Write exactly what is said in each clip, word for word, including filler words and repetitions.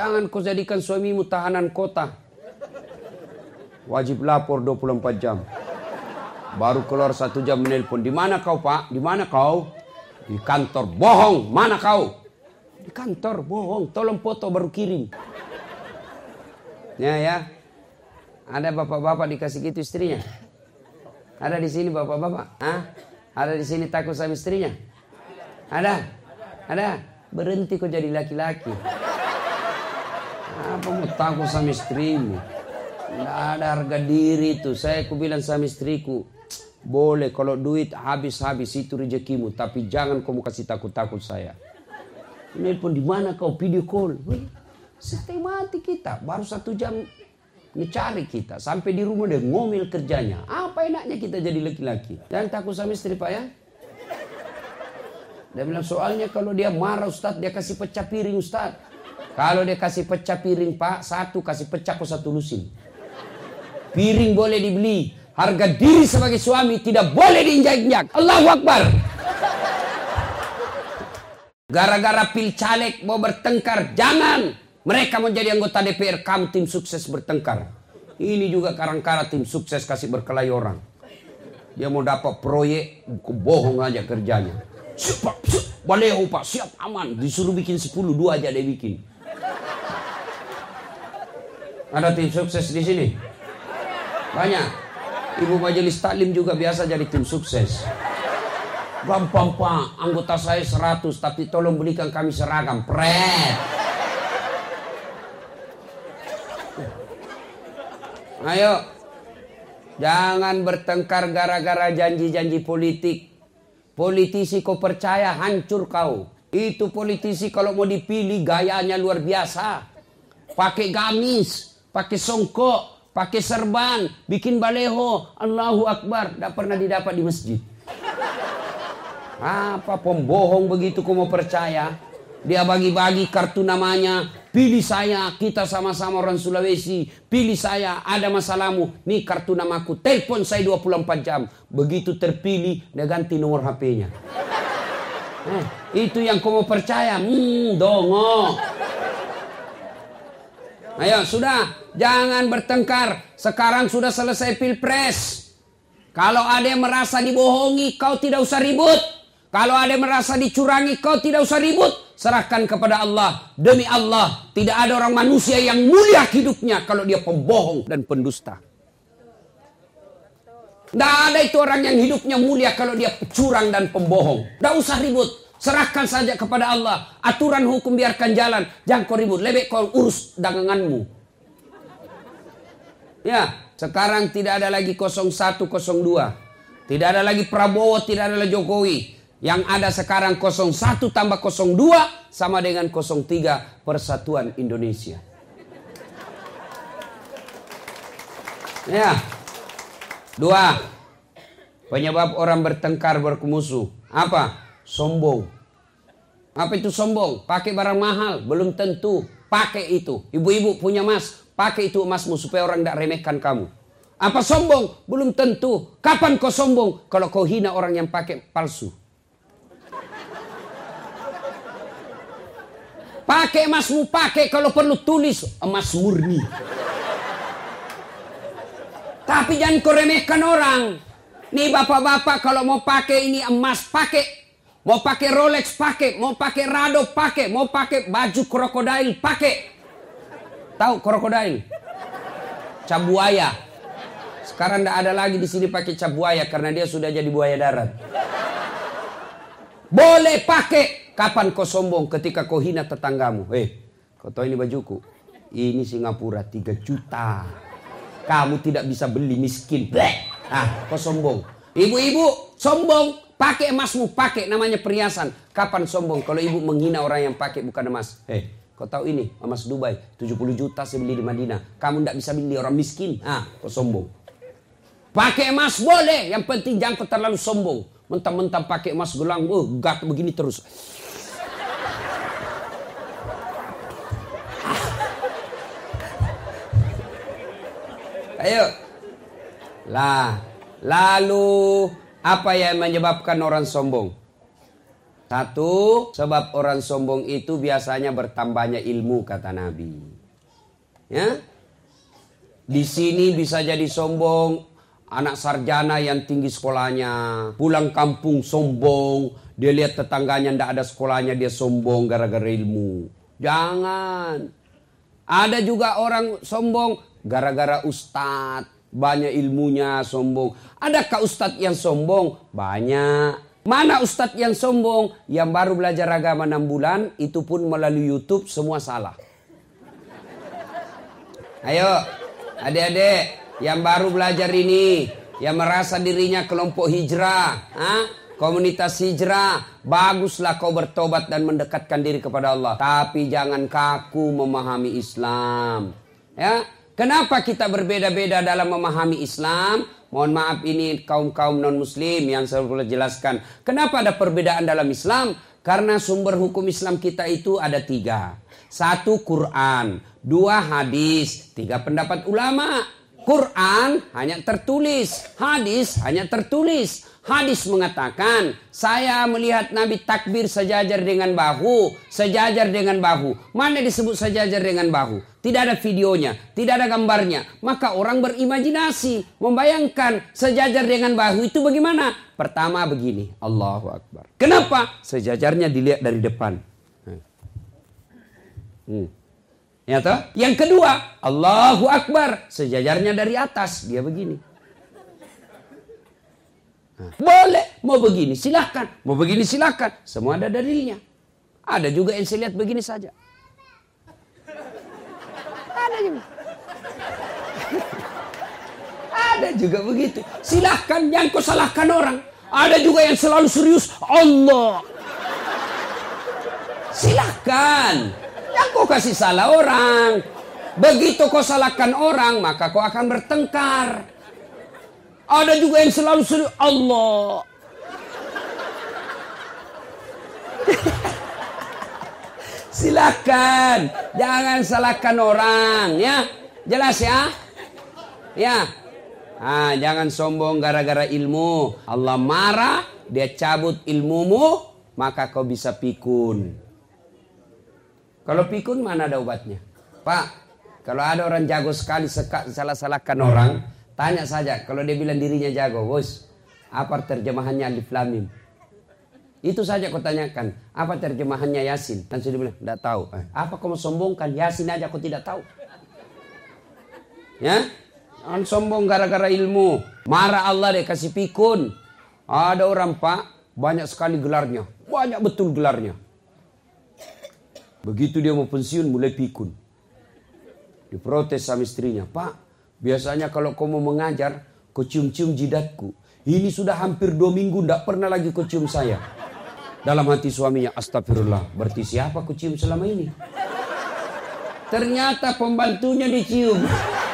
Jangan kau jadikan suamimu tahanan kota. Wajib lapor dua puluh empat jam. Baru keluar satu jam menelpon. Di mana kau, Pak? Di mana kau? Di kantor. Bohong. Mana kau? Di kantor. Bohong. Tolong foto baru kirim. Ya, ya. Ada bapak-bapak dikasih gitu istrinya? Ada di sini bapak-bapak? Hah? Ada di sini takut sama istrinya? Ada? Ada? Berhenti kau jadi laki-laki. Apa mau takut sama istrimu? Tidak ada harga diri itu. Saya ku bilang sama istriku, boleh kalau duit habis-habis itu rezekimu, tapi jangan kamu kasih takut-takut saya. Nelpon di mana kau, video call. Setengah mati kita, baru satu jam mencari kita. Sampai di rumah dia ngomel kerjanya. Apa enaknya kita jadi laki-laki? Jangan takut sama istri, Pak, ya. Dia bilang soalnya kalau dia marah Ustaz, dia kasih pecah piring Ustaz. Kalau dia kasih pecah piring Pak, satu kasih pecah kau satu lusin. Piring boleh dibeli, harga diri sebagai suami tidak boleh diinjak-injak. Allahu Akbar. Gara-gara pil caleg mau bertengkar, jangan. Mereka mau jadi anggota D P R, kamu tim sukses bertengkar. Ini juga karang-kara tim sukses kasih berkelahi orang. Dia mau dapat proyek, bohong aja kerjanya. Siap Pak, siap. Baleho Pak, siap aman. Disuruh bikin sepuluh, dua aja dia bikin. Ada tim sukses di sini? Banyak. Ibu majelis taklim juga biasa jadi tim sukses. Gampang Pak, anggota saya seratus, tapi tolong belikan kami seragam. Pret. Ayo. Jangan bertengkar gara-gara janji-janji politik. Politisi kau percaya, hancur kau. Itu politisi kalau mau dipilih gayanya luar biasa. Pakai gamis, pakai songkok, pakai serban, bikin baleho, Allahu Akbar. Tidak pernah didapat di masjid. Apa pembohong begitu kau mau percaya? Dia bagi-bagi kartu namanya. Pilih saya, kita sama-sama orang Sulawesi. Pilih saya, ada masalahmu. Nih kartu namaku, telepon saya dua puluh empat jam. Begitu terpilih, dia ganti nomor H P-nya. Eh, itu yang kau mau percaya? Hmm, dongo. Ayo, sudah. Jangan bertengkar. Sekarang sudah selesai pilpres. Kalau ada yang merasa dibohongi, kau tidak usah ribut. Kalau ada yang merasa dicurangi, kau tidak usah ribut. Serahkan kepada Allah. Demi Allah, tidak ada orang manusia yang mulia hidupnya kalau dia pembohong dan pendusta. Tidak ada itu orang yang hidupnya mulia kalau dia curang dan pembohong. Tidak usah ribut. Serahkan saja kepada Allah. Aturan hukum biarkan jalan. Jangan kau ribut. Lebih kau urus daganganmu. Ya, sekarang tidak ada lagi nol satu nol dua. Tidak ada lagi Prabowo, tidak ada lagi Jokowi. Yang ada sekarang nol satu tambah nol dua sama dengan nol tiga Persatuan Indonesia. Ya. Dua. Penyebab orang bertengkar bermusuh. Apa? Sombong. Apa itu sombong? Pakai barang mahal. Belum tentu. Pakai itu. Ibu-ibu punya emas. Pakai itu emasmu supaya orang tidak remehkan kamu. Apa sombong? Belum tentu. Kapan kau sombong? Kalau kau hina orang yang pakai palsu. Pakai emasmu, pakai kalau perlu tulis emas murni. Tapi jangan kau remehkan orang. Nih bapak-bapak kalau mau pakai ini emas pakai. Mau pakai Rolex pakai. Mau pakai Rado pakai. Mau pakai baju krokodil pakai. Tahu krokodil? Cabuaya. Sekarang tidak ada lagi di sini pakai cabuaya karena dia sudah jadi buaya darat. Boleh pakai. Kapan kau sombong? Ketika kau hina tetanggamu. Eh, kau tahu ini bajuku? Ini Singapura tiga juta. Kamu tidak bisa beli, miskin. Bleh. Ah, kau sombong. Ibu-ibu sombong. Pakai emasmu, pakai namanya perhiasan. Kapan sombong? Kalau ibu menghina orang yang pakai bukan emas. Eh, kau tahu ini emas Dubai tujuh puluh juta saya beli di Madinah. Kamu tidak bisa beli, orang miskin. Ah, kau sombong. Pakai emas boleh, yang penting jangan kau terlalu sombong. Mentang-mentang pakai emas gelang, oh, gak begini terus. Ayo. Lah, lalu apa yang menyebabkan orang sombong? Satu, sebab orang sombong itu biasanya bertambahnya ilmu, kata Nabi. Ya, di sini bisa jadi sombong, anak sarjana yang tinggi sekolahnya, pulang kampung sombong, dia lihat tetangganya ndak ada sekolahnya, dia sombong gara-gara ilmu. Jangan. Ada juga orang sombong gara-gara ustadz, banyak ilmunya, sombong. Adakah ustadz yang sombong? Banyak. Mana ustadz yang sombong? Yang baru belajar agama enam bulan, itu pun melalui YouTube, semua salah. Ayo, adik-adik yang baru belajar ini, yang merasa dirinya kelompok hijrah, ha? Komunitas hijrah, baguslah kau bertobat dan mendekatkan diri kepada Allah. Tapi jangan kaku memahami Islam. Ya, kenapa kita berbeda-beda dalam memahami Islam? Mohon maaf, ini kaum-kaum non-muslim yang saya boleh jelaskan. Kenapa ada perbedaan dalam Islam? Karena sumber hukum Islam kita itu ada tiga. Satu, Quran. Dua, hadis. Tiga, pendapat ulama. Quran hanya tertulis. Hadis hanya tertulis. Hadis mengatakan, saya melihat Nabi takbir sejajar dengan bahu. Sejajar dengan bahu. Mana disebut sejajar dengan bahu? Tidak ada videonya, tidak ada gambarnya. Maka orang berimajinasi, membayangkan sejajar dengan bahu itu bagaimana? Pertama begini, Allahu Akbar. Kenapa? Sejajarnya dilihat dari depan. Hmm. Ya toh? Yang kedua, Allahu Akbar. Sejajarnya dari atas, dia begini. Nah, boleh, mau begini silahkan, mau begini silahkan. Semua ada dalilnya. Ada juga yang saya lihat begini saja. Ada juga. Ada juga begitu. Silahkan, yang kau salahkan orang. Ada juga yang selalu serius. Allah. Silahkan. Yang kau kasih salah orang. Begitu kau salahkan orang, maka kau akan bertengkar. Ada juga yang selalu serius. Allah. Silakan, jangan salahkan orang, ya. Jelas ya? Ya. Ah, jangan sombong gara-gara ilmu. Allah marah, dia cabut ilmumu, maka kau bisa pikun. Kalau pikun mana ada obatnya? Pak, kalau ada orang jago sekali salah-salahkan orang, tanya saja. Kalau dia bilang dirinya jago, bos, apa terjemahannya Alif Lam Mim? Itu saja kau tanyakan. Apa terjemahannya Yasin? Dan sudah bilang, tidak tahu. Eh, apa kau mau sombongkan? Yasin aja kau tidak tahu. Ya? Jangan sombong gara-gara ilmu. Marah Allah deh, kasih pikun. Ada orang pak, banyak sekali gelarnya. Banyak betul gelarnya. Begitu dia mau pensiun, mulai pikun. Diprotes sama istrinya. Pak, biasanya kalau kau mau mengajar, kau cium-cium jidatku. Ini sudah hampir dua minggu, tidak pernah lagi kau cium saya. Dalam hati suaminya, astagfirullah. Berarti siapa kau cium selama ini? Ternyata pembantunya dicium.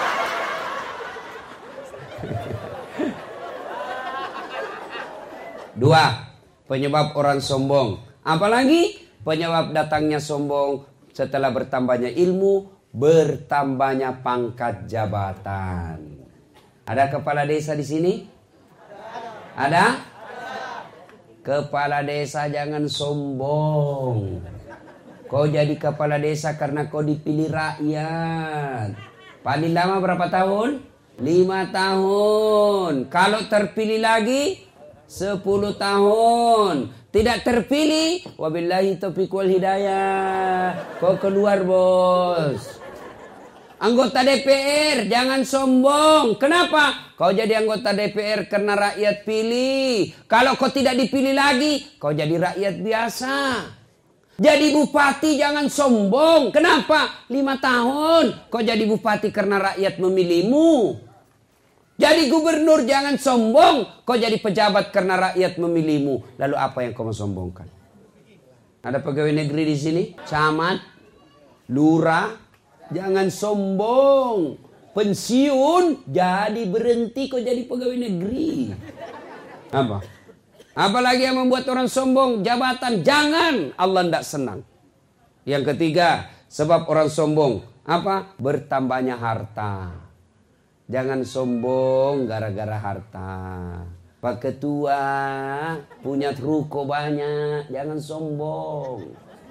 Dua, penyebab orang sombong. Apalagi penyebab datangnya sombong setelah bertambahnya ilmu, bertambahnya pangkat jabatan. Ada kepala desa di sini? Ada? Kepala desa jangan sombong. Kau jadi kepala desa karena kau dipilih rakyat. Paling lama berapa tahun? Lima tahun. Kalau terpilih lagi, sepuluh tahun. Tidak terpilih, wabillahi taufiq wal hidayah. Kau keluar bos. Anggota D P R jangan sombong. Kenapa? Kau jadi anggota D P R karena rakyat pilih. Kalau kau tidak dipilih lagi, kau jadi rakyat biasa. Jadi bupati jangan sombong. Kenapa? Lima tahun. Kau jadi bupati karena rakyat memilihmu. Jadi gubernur jangan sombong. Kau jadi pejabat karena rakyat memilihmu. Lalu apa yang kau mau sombongkan? Ada pegawai negeri di sini? Camat? Lurah? Jangan sombong. Pensiun jadi berhenti kau jadi pegawai negeri. Apa? Apalagi yang membuat orang sombong? Jabatan. Jangan. Allah tidak senang. Yang ketiga, sebab orang sombong. Apa? Bertambahnya harta. Jangan sombong gara-gara harta. Pak Ketua punya ruko banyak, jangan sombong.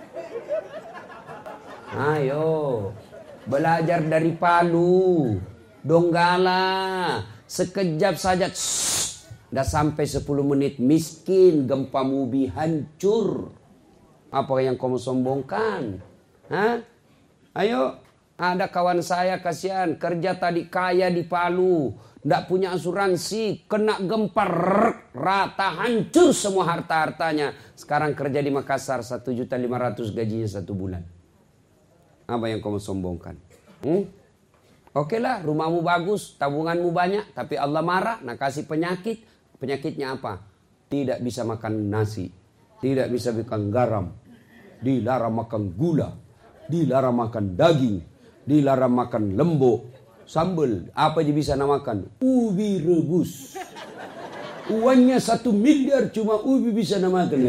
Ayo, belajar dari Palu, Donggala, sekejap saja, dah sampai sepuluh menit miskin, gempa bumi hancur. Apa yang kamu sombongkan? Hah? Ayo, ada kawan saya kasihan, kerja tadi kaya di Palu, ndak punya asuransi, kena gempa rata, hancur semua harta-hartanya. Sekarang kerja di Makassar satu juta lima ratus gajinya satu bulan. Apa yang kamu sombongkan? Hmm? Oke lah, rumahmu bagus, tabunganmu banyak, tapi Allah marah, nak kasih penyakit. Penyakitnya apa? Tidak bisa makan nasi, tidak bisa makan garam, dilarang makan gula, dilarang makan daging, dilarang makan lembok, sambal, apa aja bisa namakan? Ubi rebus. Uangnya satu miliar cuma ubi bisa namakan.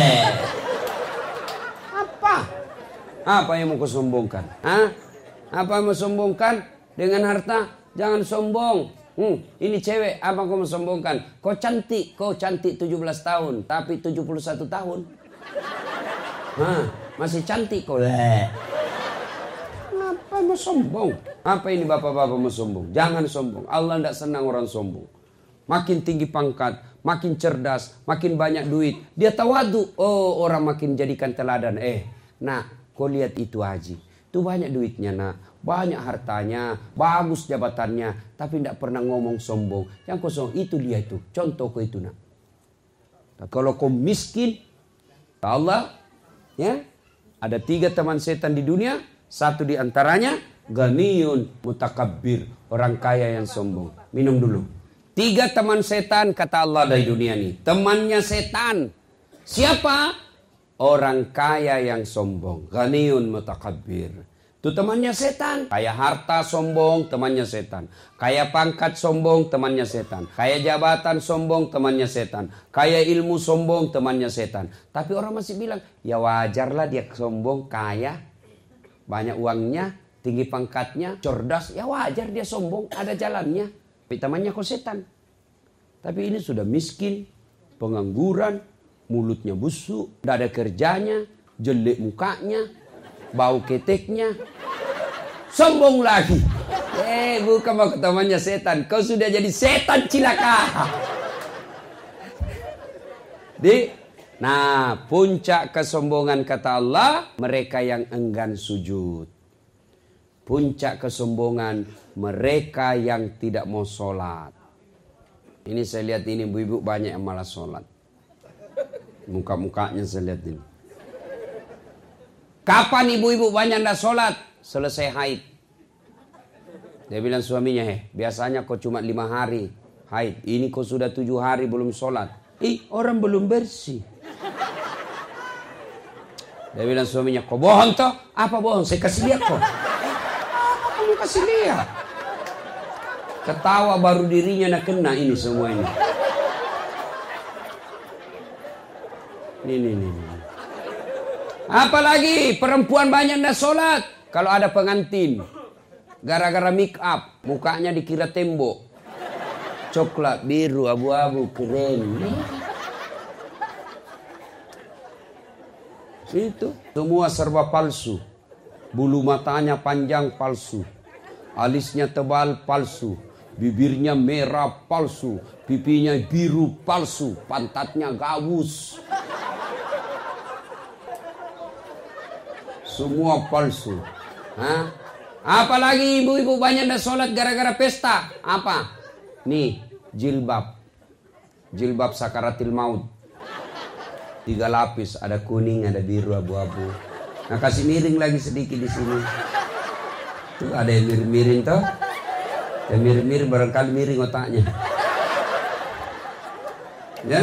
Apa? Apa yang mau kau sombongkan? Hah? Apa yang mau sombongkan dengan harta? Jangan sombong. Hmm, ini cewek, apa kau mau sombongkan? Kau cantik, kau cantik tujuh belas tahun, tapi tujuh puluh satu tahun. Hah, masih cantik kau. Apa mau sombong? Apa ini bapak-bapak mau sombong? Jangan sombong. Allah tidak senang orang sombong. Makin tinggi pangkat, makin cerdas, makin banyak duit, dia tawadu. Oh, orang makin jadikan teladan. Eh, nah, kau lihat itu haji. Itu banyak duitnya nak, banyak hartanya, bagus jabatannya, tapi tidak pernah ngomong sombong. Yang kau sombong itu dia itu. Contoh kau itu nak. Nah, kalau kau miskin, Allah, ya, ada tiga teman setan di dunia. Satu di antaranya ganiyun mutakabbir, orang kaya yang sombong. Minum dulu. Tiga teman setan kata Allah dari dunia ini. Temannya setan. Siapa? Orang kaya yang sombong. Ganiyun mutakabbir. Itu temannya setan. Kaya harta sombong, temannya setan. Kaya pangkat sombong, temannya setan. Kaya jabatan sombong, temannya setan. Kaya ilmu sombong, temannya setan. Tapi orang masih bilang, ya wajarlah dia sombong, kaya, banyak uangnya, tinggi pangkatnya, cerdas, ya wajar dia sombong, ada jalannya. Tapi temannya kok setan. Tapi ini sudah miskin, pengangguran, mulutnya busuk, tidak ada kerjanya, jelek mukanya, bau keteknya, sombong lagi. Eh, bukan mau temannya setan, kau sudah jadi setan cilaka. Di Nah, puncak kesombongan kata Allah, mereka yang enggan sujud. Puncak kesombongan, mereka yang tidak mau sholat. Ini saya lihat ini ibu-ibu banyak yang malas sholat. Muka-mukanya saya lihat ini. Kapan ibu-ibu banyak yang tidak sholat? Selesai haid. Dia bilang suaminya, eh biasanya kau cuma lima hari haid. Ini kau sudah tujuh hari belum sholat. Ih, orang belum bersih. Dia bilang suaminya, kau bohong toh? Apa bohong? Saya kasih lihat kok. Apa kamu kasih lihat? Ketawa baru dirinya nak kena ini semua ini. Ini, ini, ini. Apalagi perempuan banyak nak sholat. Kalau ada pengantin, gara-gara make up, mukanya dikira tembok. Coklat, biru, abu-abu, keren. Itu semua serba palsu. Bulu matanya panjang palsu, alisnya tebal palsu, bibirnya merah palsu, pipinya biru palsu, pantatnya gabus. Semua palsu. Hah? Apalagi ibu-ibu banyak dah sholat gara-gara pesta. Apa? Nih, jilbab. Jilbab sakaratil maut. Tiga lapis, ada kuning, ada biru, abu-abu. Nah, kasih miring lagi sedikit di sini. Tuh ada yang miring-miring toh. Yang miring-miring barangkali miring otaknya. Ya.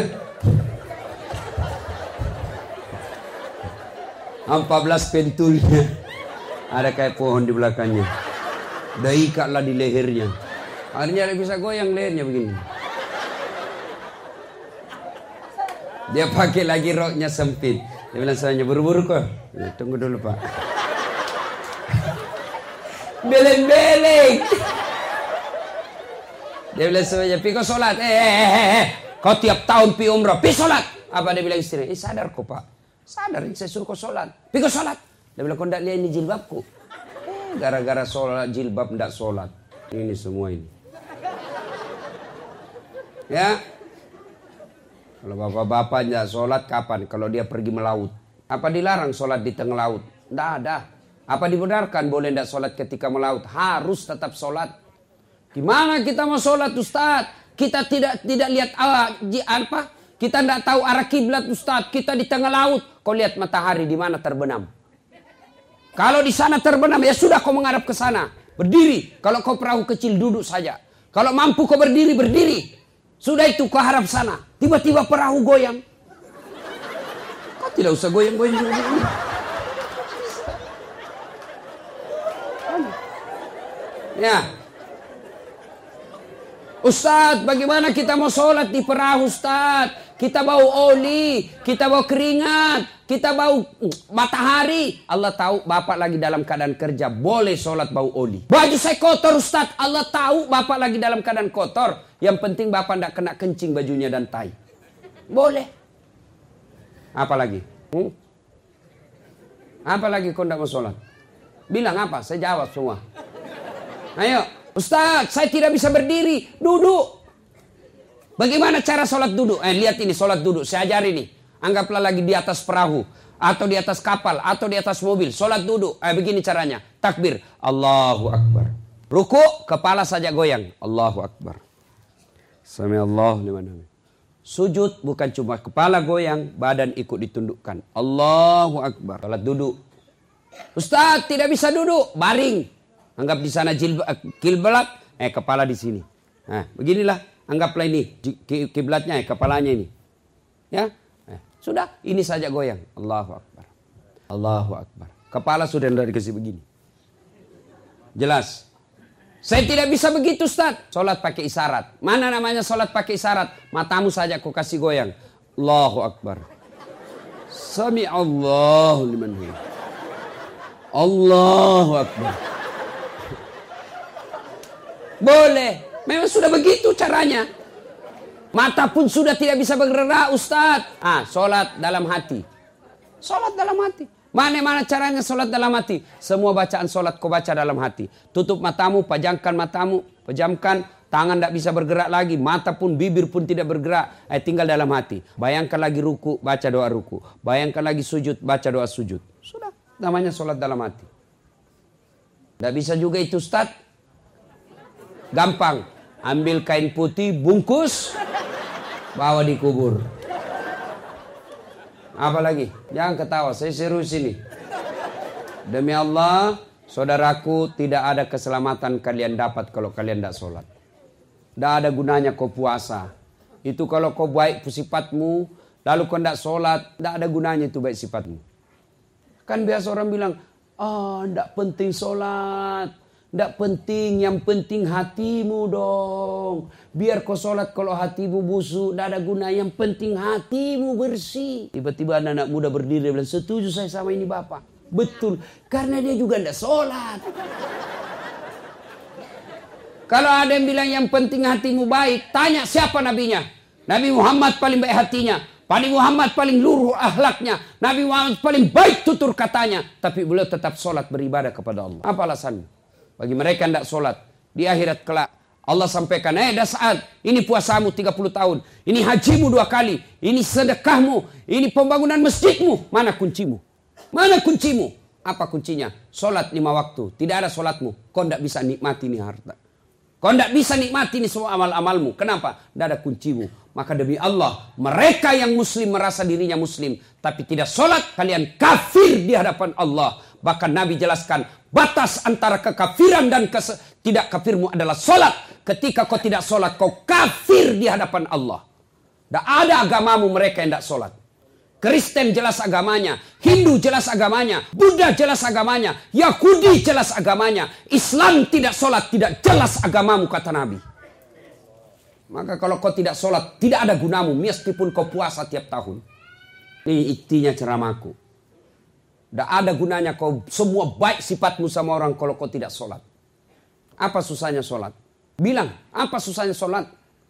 empat belas pentulnya. Ada kayak pohon di belakangnya. Dah ikatlah di lehernya. Akhirnya dia bisa goyang lehernya begini. Dia pakai lagi roknya sempit. Dia bilang saya buru-buru kok. Ya, tunggu dulu pak. Beleng-beleng. Dia bilang saya pikir sholat. Eh, eh, eh, eh. Kau tiap tahun pi umrah, pi sholat. Apa dia bilang istri? Eh sadar kok pak. Sadar, saya suruh kau sholat. Pi kau sholat. Dia bilang, kau tidak lihat ini jilbabku. Eh, gara-gara sholat jilbab tidak sholat. Ini semua ini. Ya. Kalau bapak-bapak tidak sholat kapan? Kalau dia pergi melaut. Apa dilarang sholat di tengah laut? Tidak ada. Apa dibenarkan boleh tidak sholat ketika melaut? Harus tetap sholat. Gimana kita mau sholat Ustaz? Kita tidak tidak lihat uh, apa? Kita tidak tahu arah kiblat Ustaz. Kita di tengah laut. Kau lihat matahari di mana terbenam. Kalau di sana terbenam ya sudah kau menghadap ke sana. Berdiri. Kalau kau perahu kecil duduk saja. Kalau mampu kau berdiri berdiri. Sudah itu kau harap sana. Tiba-tiba perahu goyang. Kau tidak usah goyang-goyang juga. Ya. Ustaz, bagaimana kita mau sholat di perahu Ustaz? Kita bau oli, kita bau keringat, kita bau matahari. Allah tahu bapak lagi dalam keadaan kerja, boleh sholat bau oli. Baju saya kotor Ustaz, Allah tahu bapak lagi dalam keadaan kotor. Yang penting bapak tidak kena kencing bajunya dan tai. Boleh. Apa lagi? Hmm? Apa lagi kau tidak mau sholat? Bilang apa? Saya jawab semua. Ayo. Ustaz, saya tidak bisa berdiri. Duduk. Bagaimana cara sholat duduk? Eh, lihat ini sholat duduk. Saya ajari nih. Anggaplah lagi di atas perahu. Atau di atas kapal. Atau di atas mobil. Sholat duduk. Eh, begini caranya. Takbir. Allahu Akbar. Ruku, kepala saja goyang. Allahu Akbar. Sami'allahu liman hamid. Sujud, bukan cuma kepala goyang. Badan ikut ditundukkan. Allahu Akbar. Sholat duduk. Ustaz, tidak bisa duduk. Baring. Anggap di sana kiblat, eh kepala di sini. Nah, beginilah, anggaplah ini kiblatnya, eh kepalanya ini. Ya, eh, sudah, ini saja goyang. Allahu Akbar. Allahu Akbar. Kepala sudah dikasih begini. Jelas. Saya tidak bisa begitu Ustaz. Sholat pakai isyarat. Mana namanya sholat pakai isyarat? Matamu saja kau kasih goyang. Allahu Akbar. Sami'allahu liman hamid. Allahu Akbar. Boleh. Memang sudah begitu caranya. Mata pun sudah tidak bisa bergerak Ustaz. Ah, sholat dalam hati. Sholat dalam hati. Mana-mana caranya sholat dalam hati. Semua bacaan sholat kau baca dalam hati. Tutup matamu, pejamkan matamu. Pejamkan, tangan tidak bisa bergerak lagi. Mata pun, bibir pun tidak bergerak. Eh, tinggal dalam hati. Bayangkan lagi ruku, baca doa ruku. Bayangkan lagi sujud, baca doa sujud. Sudah, namanya sholat dalam hati. Tidak bisa juga itu Ustaz. Gampang. Ambil kain putih, bungkus, bawa dikubur. Apa lagi? Jangan ketawa, saya serius ini. Demi Allah, saudaraku, tidak ada keselamatan kalian dapat kalau kalian tidak sholat. Tidak ada gunanya kau puasa. Itu kalau kau baik sifatmu, lalu kau tidak sholat, tidak ada gunanya itu baik sifatmu. Kan biasa orang bilang, ah, tidak penting sholat. Tidak penting, yang penting hatimu dong. Biar kau sholat kalau hatimu busuk, tidak ada guna. Yang penting hatimu bersih. Tiba-tiba anak-anak muda berdiri dan bilang, setuju saya sama ini Bapak. Betul, karena dia juga tidak sholat. Kalau ada yang bilang yang penting hatimu baik, tanya siapa nabinya. Nabi Muhammad paling baik hatinya. Nabi Muhammad paling luruh akhlaknya. Nabi Muhammad paling baik tutur katanya. Tapi beliau tetap sholat beribadah kepada Allah. Apa alasannya? Bagi mereka yang tidak sholat. Di akhirat kelak. Allah sampaikan. Eh dah saat. Ini puasamu tiga puluh tahun. Ini hajimu dua kali. Ini sedekahmu. Ini pembangunan masjidmu. Mana kuncimu? Mana kuncimu? Apa kuncinya? Sholat lima waktu. Tidak ada sholatmu. Kau tidak bisa nikmati ini harta. Kau tidak bisa nikmati ini semua amal-amalmu. Kenapa? Tidak ada kuncimu. Maka demi Allah. Mereka yang muslim merasa dirinya muslim. Tapi tidak sholat. Kalian kafir di hadapan Allah. Bahkan Nabi jelaskan, batas antara kekafiran dan kes- tidak kafirmu adalah sholat. Ketika kau tidak sholat, kau kafir di hadapan Allah. Tidak ada agamamu mereka yang tidak sholat. Kristen jelas agamanya, Hindu jelas agamanya, Buddha jelas agamanya, Yahudi jelas agamanya. Islam tidak sholat, tidak jelas agamamu, kata Nabi. Maka kalau kau tidak sholat, tidak ada gunamu, meskipun kau puasa tiap tahun. Ini intinya ceramahku. Tidak ada gunanya kau semua baik sifatmu sama orang kalau kau tidak sholat. Apa susahnya sholat? Bilang, apa susahnya sholat?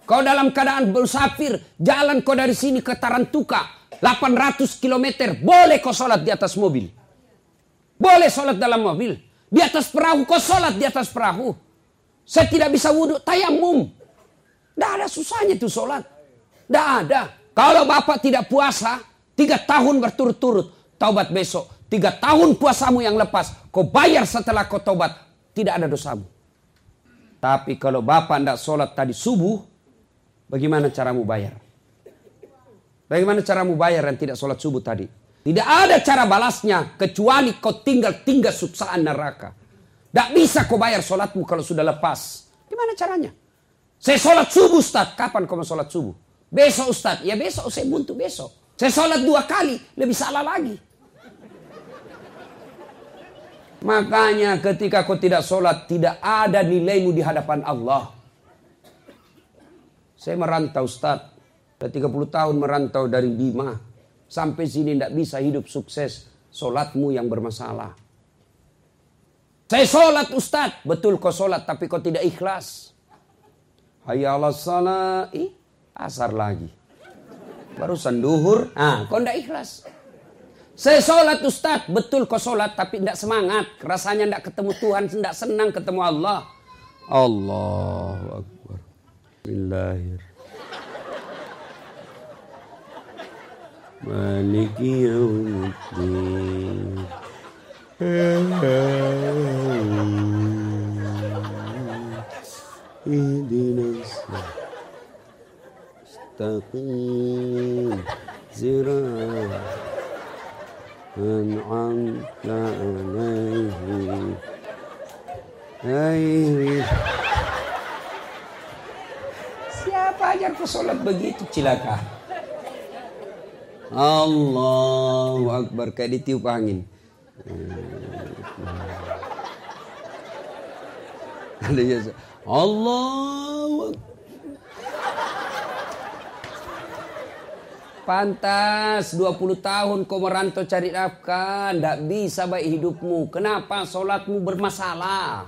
Kau dalam keadaan bersafir, jalan kau dari sini ke Tarantuka, delapan ratus kilometer, boleh kau sholat di atas mobil. Boleh sholat dalam mobil. Di atas perahu, kau sholat di atas perahu. Saya tidak bisa wudhu, tayamum. Tidak ada susahnya itu sholat. Tidak ada. Kalau bapak tidak puasa, tiga tahun berturut-turut, taubat besok. Tiga tahun puasamu yang lepas, kau bayar setelah kau taubat, tidak ada dosamu. Tapi kalau bapak tidak sholat tadi subuh, bagaimana caramu bayar? Bagaimana caramu bayar yang tidak sholat subuh tadi? Tidak ada cara balasnya kecuali kau tinggal-tinggal suksaan neraka. Tidak bisa kau bayar sholatmu kalau sudah lepas. Gimana caranya? Saya sholat subuh Ustaz. Kapan kau mau sholat subuh? Besok Ustaz. Ya besok saya buntu besok. Saya sholat dua kali. Lebih salah lagi. Makanya ketika kau tidak sholat, tidak ada nilaimu di hadapan Allah. Saya merantau Ustaz. Sudah tiga puluh tahun merantau dari Bima. Sampai sini tidak bisa hidup sukses. Sholatmu yang bermasalah. Saya sholat Ustaz. Betul kau sholat tapi kau tidak ikhlas. Hayya ala shalah. Ih, asar lagi. Barusan duhur. Ah, kau tidak ikhlas. Saya sholat Ustaz. Betul kau sholat tapi tidak semangat. Rasanya tidak ketemu Tuhan. Tidak senang ketemu Allah. Allahu Akbar. Bismillahirrahmanirrahim. Maliki yaumiddin. Ihdinas siratal mustaqim. An'amta 'alaihim. Siapa ajar kau sholat begitu cilaka? Allahu Akbar, kayak ditiup angin. Allahu Akbar. Pantas dua puluh tahun kau merantau cari nafkah, tidak bisa baik hidupmu. Kenapa sholatmu bermasalah?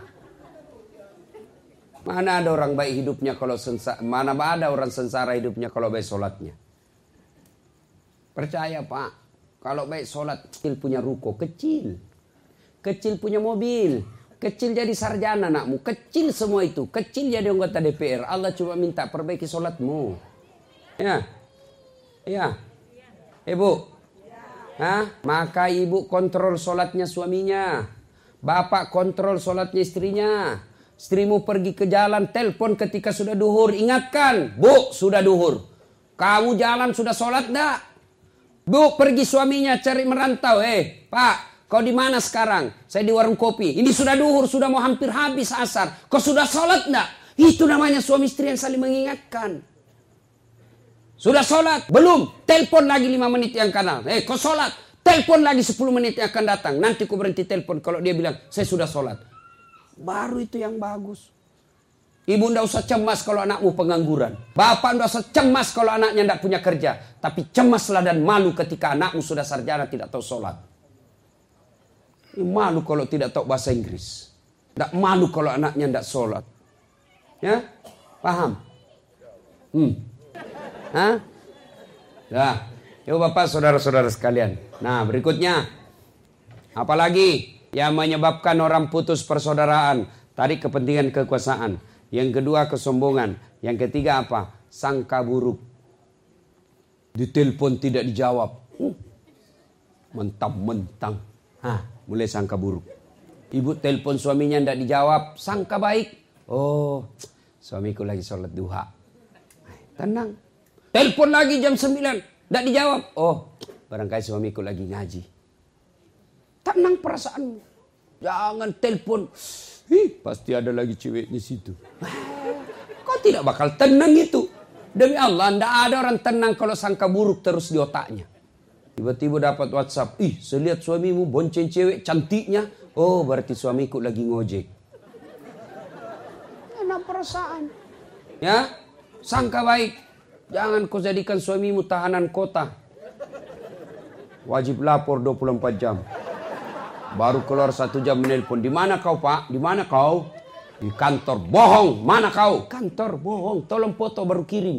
Mana ada orang baik hidupnya kalau sengsara? Mana ada orang sengsara hidupnya kalau baik sholatnya? Percaya Pak, kalau baik sholat, kecil punya ruko, kecil. Kecil punya mobil, kecil jadi sarjana anakmu, kecil semua itu. Kecil jadi anggota D P R, Allah cuma minta perbaiki sholatmu. Ya, ya, ibu. Hah? Maka ibu kontrol sholatnya suaminya. Bapak kontrol sholatnya istrinya. Istrimu pergi ke jalan, telepon ketika sudah duhur. Ingatkan, Bu, sudah duhur. Kamu jalan sudah sholat enggak? Bu, pergi suaminya cari merantau. Eh, Pak, kau di mana sekarang? Saya di warung kopi. Ini sudah duhur, sudah mau hampir habis asar. Kau sudah sholat enggak? Itu namanya suami istri yang saling mengingatkan. Sudah sholat? Belum. Telepon lagi lima menit yang kanan. Eh, kau sholat? Telepon lagi sepuluh menit yang akan datang. Nanti kau berhenti telepon kalau dia bilang, saya sudah sholat. Baru itu yang bagus. Ibu tidak usah cemas kalau anakmu pengangguran. Bapak tidak usah cemas kalau anaknya tidak punya kerja. Tapi cemaslah dan malu ketika anakmu sudah sarjana tidak tahu sholat. Malu kalau tidak tahu bahasa Inggris. Tidak malu kalau anaknya tidak sholat. Ya? Paham? Hmm. Hah? Ya. Yuk Bapak, saudara-saudara sekalian. Nah berikutnya. Apalagi yang menyebabkan orang putus persaudaraan? Tadi kepentingan kekuasaan. Yang kedua kesombongan. Yang ketiga apa? Sangka buruk. Ditelepon tidak dijawab. Uh, mentang-mentang. Hah, mulai sangka buruk. Ibu telepon suaminya tidak dijawab. Sangka baik. Oh, suamiku lagi sholat duha. Tenang. Telepon lagi jam sembilan. Tidak dijawab. Oh, barangkali suamiku lagi ngaji. Tenang perasaanmu. Jangan telepon. Ih, pasti ada lagi ceweknya situ. Kau tidak bakal tenang itu. Demi Allah, tidak ada orang tenang kalau sangka buruk terus di otaknya. Tiba-tiba dapat WhatsApp. Ih, saya lihat suamimu bonceng cewek cantiknya. Oh, berarti suamiku lagi ngojek. Enak perasaan. Ya, sangka baik. Jangan kau jadikan suamimu tahanan kota. Wajib lapor dua puluh empat jam. Baru keluar satu jam menelpon. Di mana kau Pak? Di mana kau? Di kantor bohong, mana kau? Kantor bohong, tolong foto baru kirim.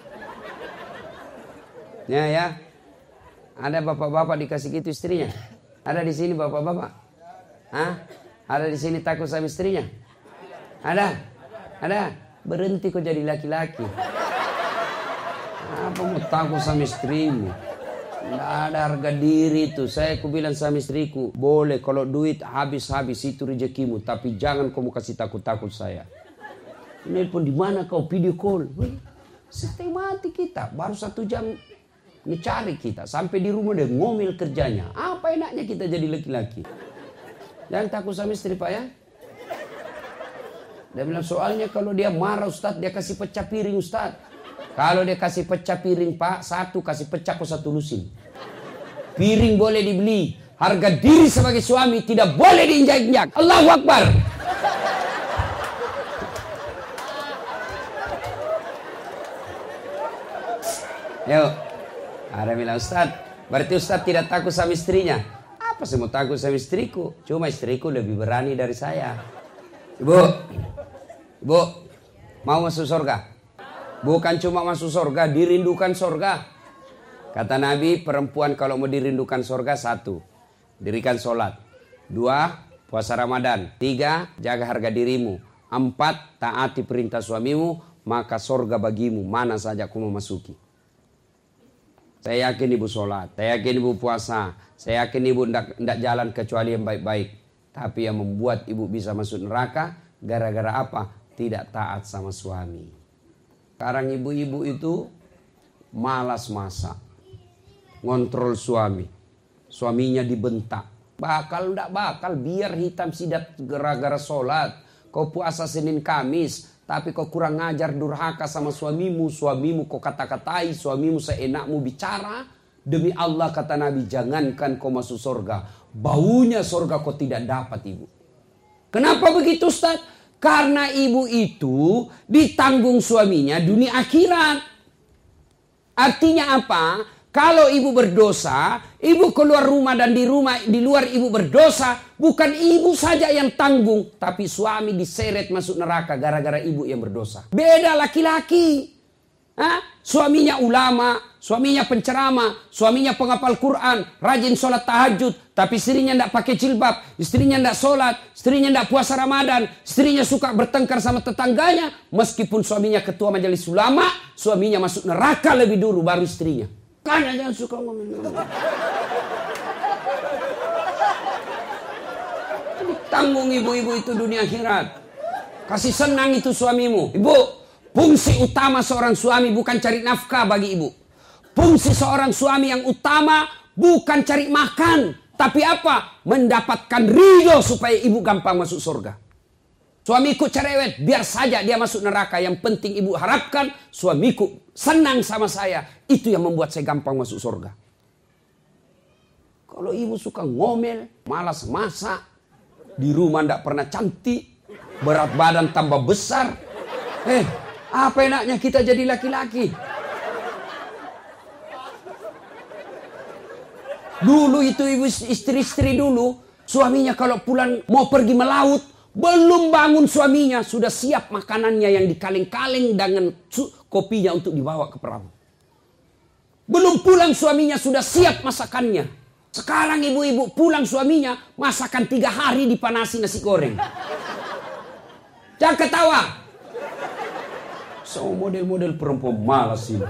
Ya ya. Ada bapak-bapak dikasih gitu istrinya? Ada di sini bapak-bapak? Hah? Ada di sini takut sama istrinya? Ada? Ada? Berhenti kok jadi laki-laki. Apa mau takut sama istrimu? Nggak ada harga diri tuh. Saya ku bilang sama istriku, boleh kalau duit habis-habis itu rezekimu, tapi jangan kamu kasih takut-takut saya. Nelpon di mana kau, video call? Wih, setengah mati kita, baru satu jam mencari kita. Sampai di rumah dia ngomel kerjanya. Apa enaknya kita jadi laki-laki? Jangan takut sama istri pak ya. Dia bilang soalnya kalau dia marah Ustadz, dia kasih pecah piring Ustadz. Kalau dia kasih pecah piring pak, satu kasih pecah kok satu lusin. Piring boleh dibeli, harga diri sebagai suami tidak boleh diinjak-injak. Allahu Akbar. Yuk, ada bilang Ustadz, berarti Ustadz tidak takut sama istrinya. Apa sih mau takut sama istriku? Cuma istriku lebih berani dari saya. Ibu, ibu, mau masuk surga? Bukan cuma masuk surga, dirindukan surga. Kata Nabi, perempuan kalau mau dirindukan surga, satu, dirikan sholat. Dua, puasa Ramadan. Tiga, jaga harga dirimu. Empat, taati perintah suamimu, maka surga bagimu, mana saja aku memasuki. Saya yakin ibu sholat, saya yakin ibu puasa, saya yakin ibu tidak jalan kecuali yang baik-baik. Tapi yang membuat ibu bisa masuk neraka, gara-gara apa? Tidak taat sama suami. Sekarang ibu-ibu itu malas masak, ngontrol suami, suaminya dibentak. Bakal ndak bakal, biar hitam sidat gara-gara sholat. Kau puasa Senin Kamis, tapi kau kurang ngajar durhaka sama suamimu, suamimu kau kata-katai, suamimu seenakmu bicara. Demi Allah kata Nabi, jangankan kau masuk surga, baunya surga kau tidak dapat ibu. Kenapa begitu Ustaz? Karena ibu itu ditanggung suaminya dunia akhirat. Artinya apa? Kalau ibu berdosa, ibu keluar rumah dan di rumah di luar ibu berdosa, bukan ibu saja yang tanggung, tapi suami diseret masuk neraka gara-gara ibu yang berdosa. Beda laki-laki. Hah? Suaminya ulama, suaminya penceramah, suaminya penghafal Quran, rajin sholat tahajud, tapi istrinya tidak pakai jilbab, istrinya tidak sholat, istrinya tidak puasa Ramadan, istrinya suka bertengkar sama tetangganya, meskipun suaminya ketua majelis ulama, suaminya masuk neraka lebih dulu baru istrinya. Makanya jangan suka ngomong-ngomong. Tanggung ibu-ibu itu dunia akhirat. Kasih senang itu suamimu. Ibu, fungsi utama seorang suami bukan cari nafkah bagi ibu. Fungsi seorang suami yang utama bukan cari makan. Tapi apa? Mendapatkan ridho supaya ibu gampang masuk surga. Suamiku cerewet, biar saja dia masuk neraka. Yang penting ibu harapkan suamiku senang sama saya. Itu yang membuat saya gampang masuk surga. Kalau ibu suka ngomel, malas masak, di rumah tidak pernah cantik, berat badan tambah besar. Eh, apa enaknya kita jadi laki-laki? Dulu itu ibu istri-istri dulu, suaminya kalau pulang mau pergi melaut, belum bangun suaminya, sudah siap makanannya yang dikaleng-kaleng dengan kopinya untuk dibawa ke perahu. Belum pulang suaminya sudah siap masakannya. Sekarang ibu-ibu pulang suaminya, masakan tiga hari dipanasi nasi goreng. Jangan ketawa. So model-model perempuan malas ini.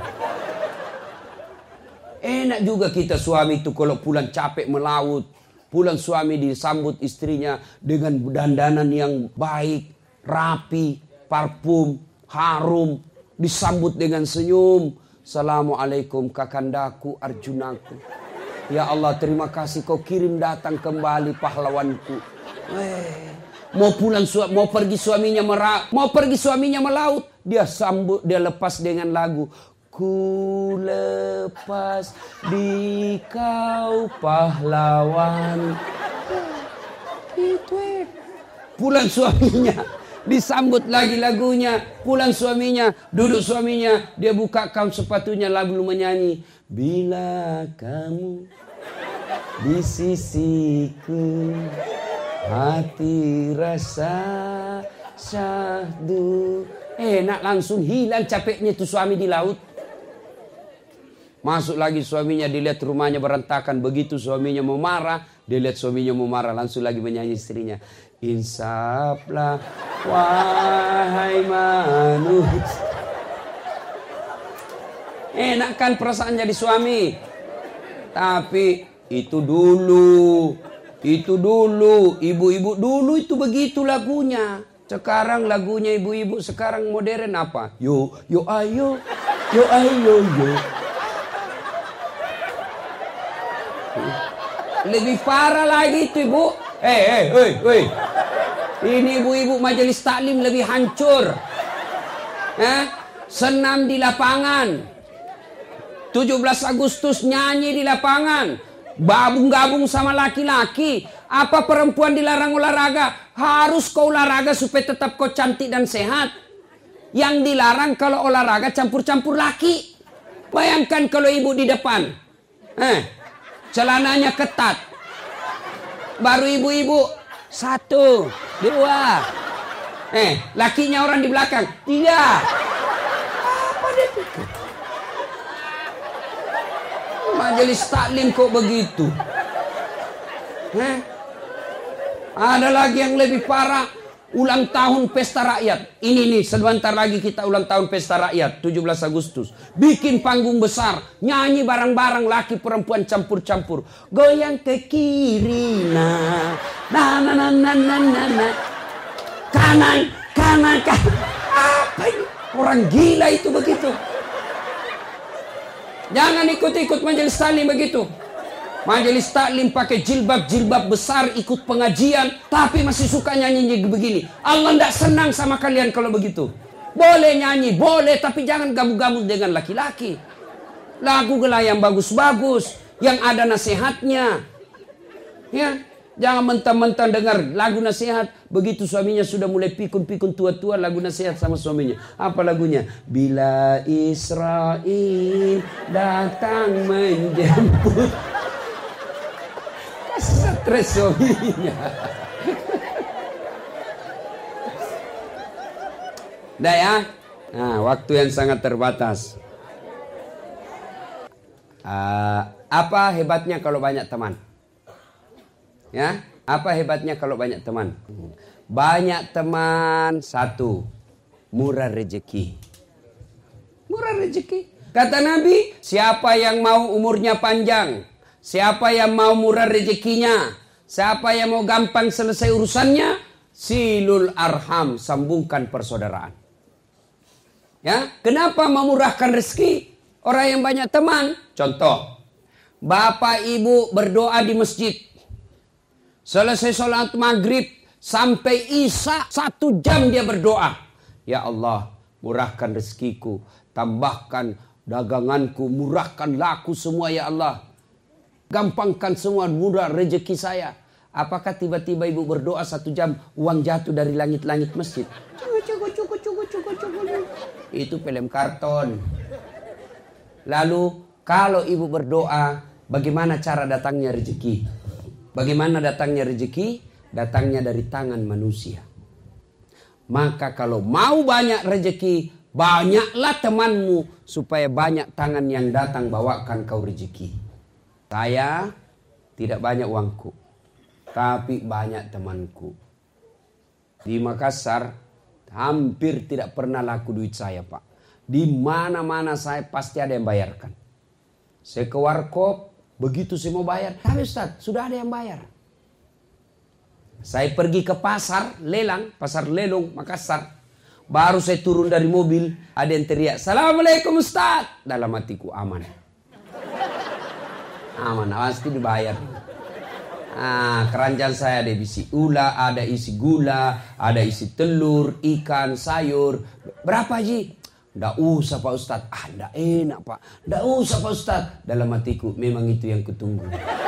Enak juga kita suami itu kalau pulang capek melaut. Pulang suami disambut istrinya dengan dandanan yang baik, rapi, parfum, harum. Disambut dengan senyum. Assalamualaikum kakandaku, Arjunaku. Ya Allah terima kasih kau kirim datang kembali pahlawanku. Eh, mau pulang mau pergi suaminya mera, mau pergi suaminya melaut, dia sambut, dia lepas dengan lagu. Ku lepas di kau pahlawan. Itu eh. Pulang suaminya, disambut lagi lagunya. Pulang suaminya, duduk suaminya, dia buka kaun sepatunya lalu menyanyi. Bila kamu di sisiku, hati rasa Syahdu. Enak, langsung hilang capeknya tuh suami di laut. Masuk lagi suaminya, dilihat rumahnya berantakan. Begitu suaminya mau marah, dilihat suaminya mau marah, langsung lagi menyanyi istrinya. Insaflah wahai manusia. Enak kan perasaan jadi suami. Tapi itu dulu. Itu dulu. Ibu-ibu dulu itu begitu lagunya. Sekarang lagunya ibu-ibu sekarang modern apa? Yo, yo ayo. Yo ayo, yo. Lebih parah lagi itu ibu. Eh, eh, eh, eh. Ini ibu-ibu majelis taklim lebih hancur. Eh? Senam di lapangan. tujuh belas Agustus nyanyi di lapangan. Gabung-gabung sama laki-laki. Apa perempuan dilarang olahraga? Harus kau olahraga supaya tetap kau cantik dan sehat. Yang dilarang kalau olahraga campur-campur laki. Bayangkan kalau ibu di depan. Eh, celananya ketat. Baru ibu-ibu. Satu, dua. Eh, lakinya orang di belakang. Tiga. Apa dia pikir? Majelis taklim kok begitu? Eh? Ada lagi yang lebih parah. Ulang tahun pesta rakyat. Ini nih, sebentar lagi kita ulang tahun pesta rakyat. tujuh belas Agustus. Bikin panggung besar. Nyanyi bareng-bareng laki perempuan campur-campur. Goyang ke kiri. Nah. Nah, nah, nah, nah, nah, nah, nah. Kanan, kanan, kanan. Apa ini? Orang gila itu begitu. Jangan ikut-ikut majelis taklim begitu. Majelis taklim pakai jilbab-jilbab besar, ikut pengajian, tapi masih suka nyanyi begini. Allah tidak senang sama kalian kalau begitu. Boleh nyanyi, boleh, tapi jangan gabung-gabung dengan laki-laki. Lagu gelah yang bagus-bagus, yang ada nasihatnya. Ya, jangan mentang-mentang dengar lagu nasihat, begitu suaminya sudah mulai pikun-pikun tua-tua lagu nasihat sama suaminya. Apa lagunya? Bila Israel datang menjemput. Stres suaminya. Dah ya. Nah, waktu yang sangat terbatas. Uh, apa hebatnya kalau banyak teman? Ya, apa hebatnya kalau banyak teman? Banyak teman, satu, murah rezeki. Murah rezeki. Kata Nabi, siapa yang mau umurnya panjang, siapa yang mau murah rezekinya, siapa yang mau gampang selesai urusannya, silul arham, sambungkan persaudaraan. Ya, kenapa memurahkan rezeki? Orang yang banyak teman. Contoh, bapak ibu berdoa di masjid. Selesai sholat maghrib sampai isya satu jam dia berdoa. Ya Allah, murahkan rezekiku, tambahkan daganganku, murahkan laku semua ya Allah. Gampangkan semua murah rezeki saya. Apakah tiba-tiba ibu berdoa satu jam uang jatuh dari langit-langit masjid? Cukup, cukup, cukup, cukup, cukup, cukup. Itu film karton. Lalu kalau ibu berdoa, bagaimana cara datangnya rezeki? Bagaimana datangnya rezeki? Datangnya dari tangan manusia. Maka kalau mau banyak rezeki, banyaklah temanmu supaya banyak tangan yang datang bawakan kau rezeki. Saya tidak banyak uangku, tapi banyak temanku. Di Makassar hampir tidak pernah laku duit saya, Pak. Di mana-mana saya pasti ada yang bayarkan. Saya ke warkop, begitu saya mau bayar, tapi Ustaz, sudah ada yang bayar. Saya pergi ke pasar, lelang, pasar Lelong, Makassar. Baru saya turun dari mobil, ada yang teriak, "Assalamualaikum Ustaz." Dalam hatiku, aman. Aman, pasti dibayar. Ah, keranjang saya ada isi ula, ada isi gula, ada isi telur, ikan, sayur. Berapa Ji? Nggak usah Pak Ustadz. Ah, nggak enak Pak. Nggak usah Pak Ustadz. Dalam hatiku, memang itu yang kutunggu.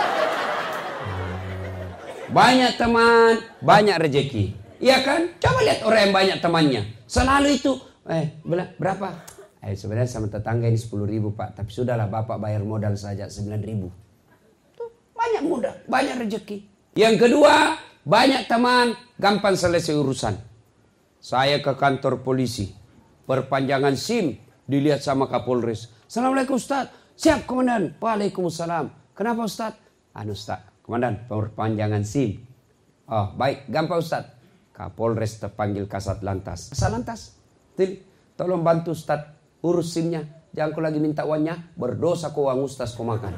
Banyak teman, banyak rezeki. Iya kan? Coba lihat orang yang banyak temannya. Selalu itu. Eh, berapa? Eh, sebenarnya sama tetangga ini sepuluh ribu Pak. Tapi sudahlah Bapak bayar modal saja sembilan ribu. Tuh, banyak mudah, banyak rezeki. Yang kedua, banyak teman, gampang selesai urusan. Saya ke kantor polisi. Perpanjangan SIM dilihat sama Kapolres. Assalamualaikum Ustaz. Siap komandan. Waalaikumsalam. Kenapa Ustaz? Anu Ustaz, komandan perpanjangan SIM. Oh baik, gampang Ustaz. Kapolres terpanggil Kasat Lantas. Kasat Lantas, tolong bantu Ustaz urus SIM-nya. Jangan kau lagi minta uangnya, berdosa kau uang Ustaz kau makan.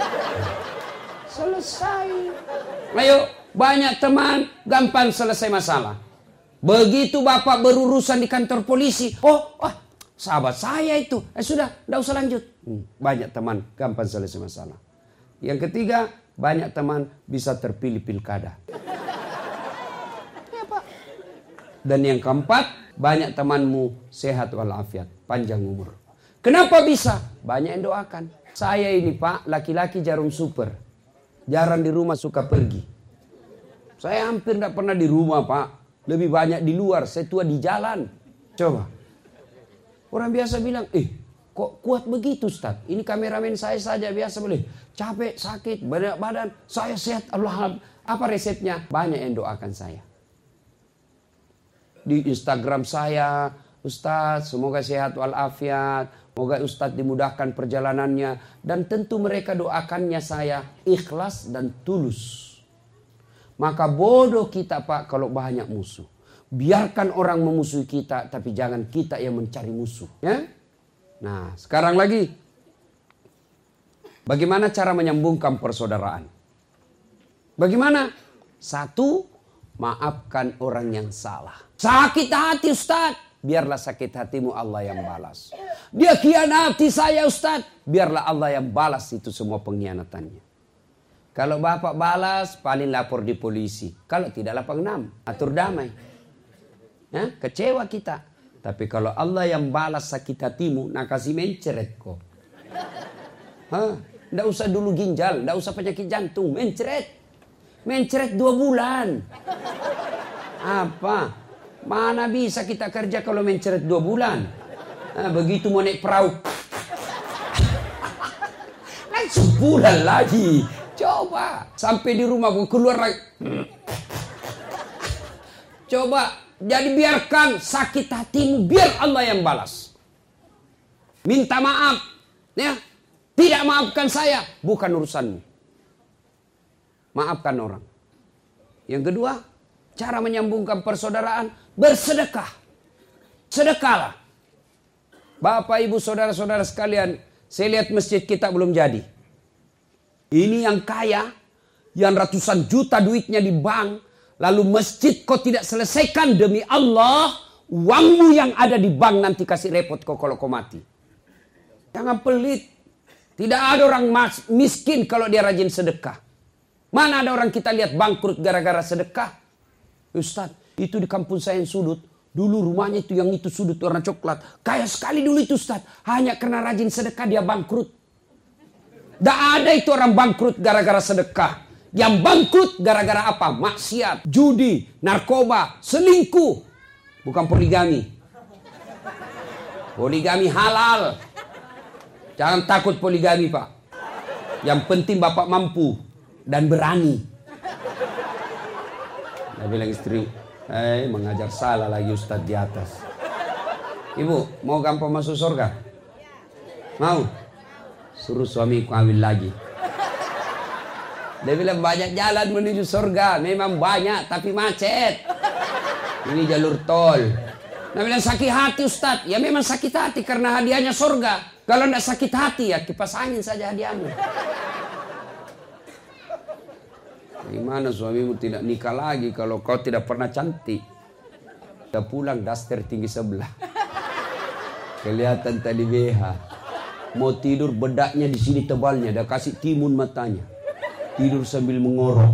Selesai. Ayo, banyak teman, gampang selesai masalah. Begitu bapak berurusan di kantor polisi, oh, oh sahabat saya itu, eh sudah, tidak usah lanjut. Hmm, banyak teman, gampang selesai masalah. Yang ketiga, banyak teman bisa terpilih pilkada. Ya, Pak. Dan yang keempat, banyak temanmu sehat walafiat, panjang umur. Kenapa bisa? Banyak yang doakan. Saya ini Pak, laki-laki jarum super. Jarang di rumah, suka pergi. Saya hampir tidak pernah di rumah Pak. Lebih banyak di luar, saya tua di jalan. Coba. Orang biasa bilang, eh kok kuat begitu Ustaz? Ini kameramen saya saja biasa boleh. Capek, sakit, banyak badan. Saya sehat, Allah. Apa resepnya? Banyak yang doakan saya. Di Instagram saya, Ustaz semoga sehat walafiat. Semoga Ustaz dimudahkan perjalanannya. Dan tentu mereka doakannya saya ikhlas dan tulus. Maka bodoh kita Pak kalau banyak musuh. Biarkan orang memusuhi kita, tapi jangan kita yang mencari musuh. Ya? Nah sekarang lagi. Bagaimana cara menyambungkan persaudaraan? Bagaimana? Satu, maafkan orang yang salah. Sakit hati Ustaz. Biarlah sakit hatimu Allah yang balas. Dia khianati saya Ustaz. Biarlah Allah yang balas itu semua pengkhianatannya. Kalau bapak balas, paling lapor di polisi. Kalau tidak lapor enam, atur damai. Ya, kecewa kita. Tapi kalau Allah yang balas sakit hatimu, nak kasih menceret kok. Tidak usah dulu ginjal, tidak usah penyakit jantung, menceret. Menceret dua bulan. Apa? Mana bisa kita kerja kalau menceret dua bulan? Nah, begitu mau naik perahu. Langsung bulan lagi. Coba. Sampai di rumah gue keluar lagi. Coba. Jadi biarkan sakit hatimu. Biar Allah yang balas. Minta maaf. Ya. Tidak maafkan saya. Bukan urusanmu. Maafkan orang. Yang kedua. Cara menyambungkan persaudaraan. Bersedekah. Sedekahlah. Bapak, ibu, saudara-saudara sekalian. Saya lihat masjid kita belum jadi. Ini yang kaya. Yang ratusan juta duitnya di bank. Lalu masjid kau tidak selesaikan demi Allah. Uangmu yang ada di bank nanti kasih repot kau kalau kau mati. Jangan pelit. Tidak ada orang miskin kalau dia rajin sedekah. Mana ada orang kita lihat bangkrut gara-gara sedekah. Ustaz, itu di kampung saya yang sudut. Dulu rumahnya itu yang itu sudut warna coklat. Kaya sekali dulu itu Ustaz. Hanya karena rajin sedekah dia bangkrut. Tidak ada itu orang bangkrut gara-gara sedekah. Yang bangkrut gara-gara apa? Maksiat, judi, narkoba, selingkuh. Bukan poligami. Poligami halal. Jangan takut poligami Pak. Yang penting Bapak mampu dan berani. Dia bilang istri, eh mengajar salah lagi Ustadz di atas. Ibu, mau gampang masuk surga? Mau? Suruh suami kawin lagi. Dia bilang banyak jalan menuju surga. Memang banyak, tapi macet. Ini jalur tol. Dia bilang sakit hati Ustadz. Ya memang sakit hati karena hadiahnya surga. Kalau tidak sakit hati ya kipas angin saja hadiahmu. Gimana suamimu tidak nikah lagi kalau kau tidak pernah cantik? Udah pulang daster tinggi sebelah. Kelihatan tadi B H. Mau tidur bedaknya di sini tebalnya. Dah kasih timun matanya. Tidur sambil mengorok.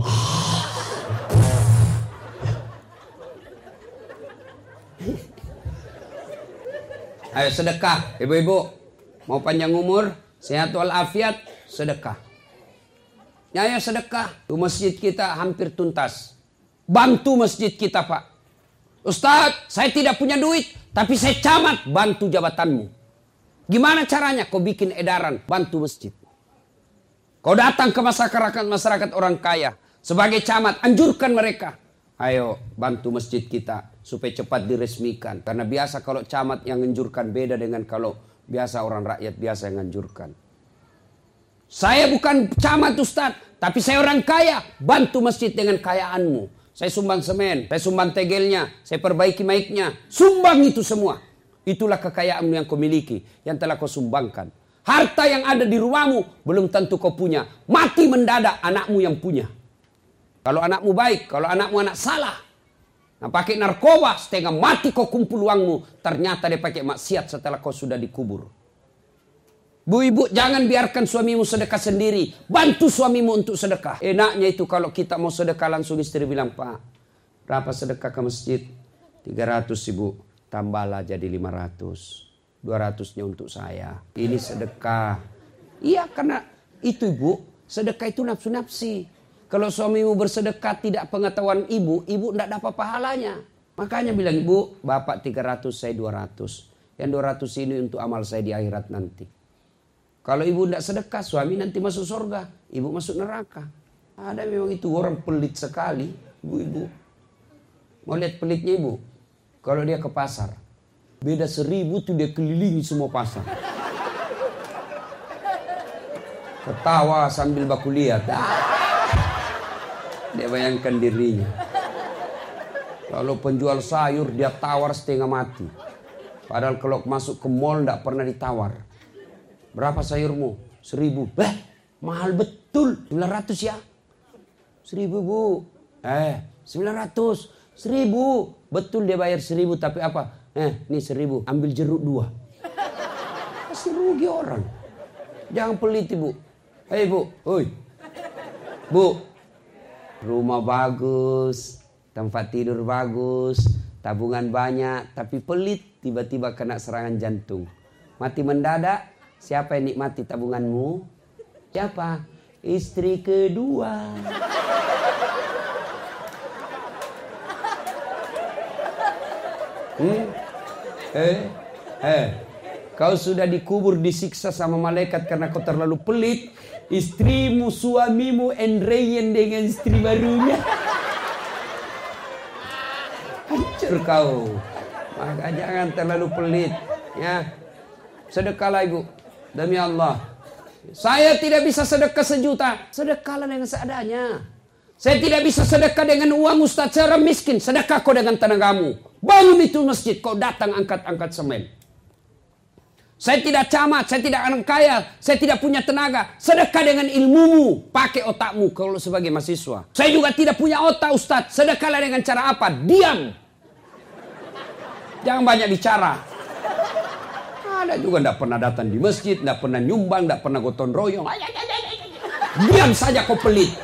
Ayo sedekah. Ibu-ibu. Mau panjang umur. Sehat walafiat. Sedekah. Ya, ya sedekah. Tuh masjid kita hampir tuntas. Bantu masjid kita Pak. Ustadz, saya tidak punya duit. Tapi saya camat. Bantu jabatanmu. Gimana caranya? Kau bikin edaran. Bantu masjid. Kau datang ke masyarakat masyarakat orang kaya. Sebagai camat. Anjurkan mereka. Ayo bantu masjid kita supaya cepat diresmikan. Karena biasa kalau camat yang nganjurkan beda dengan kalau biasa orang rakyat biasa yang nganjurkan. Saya bukan camat Ustadz, tapi saya orang kaya. Bantu masjid dengan kayaanmu. Saya sumbang semen, saya sumbang tegelnya, saya perbaiki mic-nya. Sumbang itu semua. Itulah kekayaanmu yang kau miliki, yang telah kau sumbangkan. Harta yang ada di rumahmu belum tentu kau punya. Mati mendadak anakmu yang punya. Kalau anakmu baik, kalau anakmu anak salah. Nah, pakai narkoba, setengah mati kau kumpul uangmu. Ternyata dia pakai maksiat setelah kau sudah dikubur. Bu ibu, jangan biarkan suamimu sedekah sendiri. Bantu suamimu untuk sedekah. Enaknya itu kalau kita mau sedekah langsung istri bilang, Pak, berapa sedekah ke masjid? tiga ratus ibu. Tambahlah jadi lima ratus. dua ratusnya untuk saya. Ini sedekah. Iya, karena itu ibu, sedekah itu nafsu-nafsi. Kalau suamimu bersedekah tidak pengetahuan ibu, ibu tidak dapat pahalanya. Makanya bilang, ibu, bapak tiga ratus, saya dua ratus. Yang dua ratus ini untuk amal saya di akhirat nanti. Kalau ibu tidak sedekah, suami nanti masuk surga, ibu masuk neraka. Ada memang itu orang pelit sekali, ibu-ibu. Mau lihat pelitnya ibu? Kalau dia ke pasar, beda seribu tuh dia kelilingi semua pasar. Ketawa sambil baku lihat. Dia bayangkan dirinya. Kalau penjual sayur dia tawar setengah mati. Padahal kalau masuk ke mall tidak pernah ditawar. Berapa sayurmu? Seribu. Eh, mahal betul. Sembilan ratus ya. Seribu bu. Eh, sembilan ratus. Seribu. Betul dia bayar seribu. Tapi apa? Eh, ini seribu. Ambil jeruk dua. Pasti rugi orang. Jangan pelit ibu. Hei bu. Oi. Bu. Rumah bagus. Tempat tidur bagus. Tabungan banyak. Tapi pelit. Tiba-tiba kena serangan jantung. Mati mendadak. Siapa yang nikmati tabunganmu? Siapa? Istri kedua. Hmm? Eh, eh, kau sudah dikubur disiksa sama malaikat karena kau terlalu pelit. Istrimu, suamimu, enreyen dengan istri barunya. Hancur kau. Maka jangan terlalu pelit. Ya, sedekahlah ibu. Demi Allah, saya tidak bisa sedekah sejuta. Sedekahlah dengan seadanya. Saya tidak bisa sedekah dengan uang Ustaz, saya orang miskin. Sedekah kau dengan tenagamu. Bangun itu masjid, kau datang angkat-angkat semen. Saya tidak camat, saya tidak orang kaya, saya tidak punya tenaga. Sedekah dengan ilmumu, pakai otakmu kalau sebagai mahasiswa. Saya juga tidak punya otak Ustaz. Sedekahlah dengan cara apa? Diam. Jangan banyak bicara. Ada juga tidak pernah datang di masjid, tidak pernah nyumbang, tidak pernah gotong royong. Diam saja kau pelit.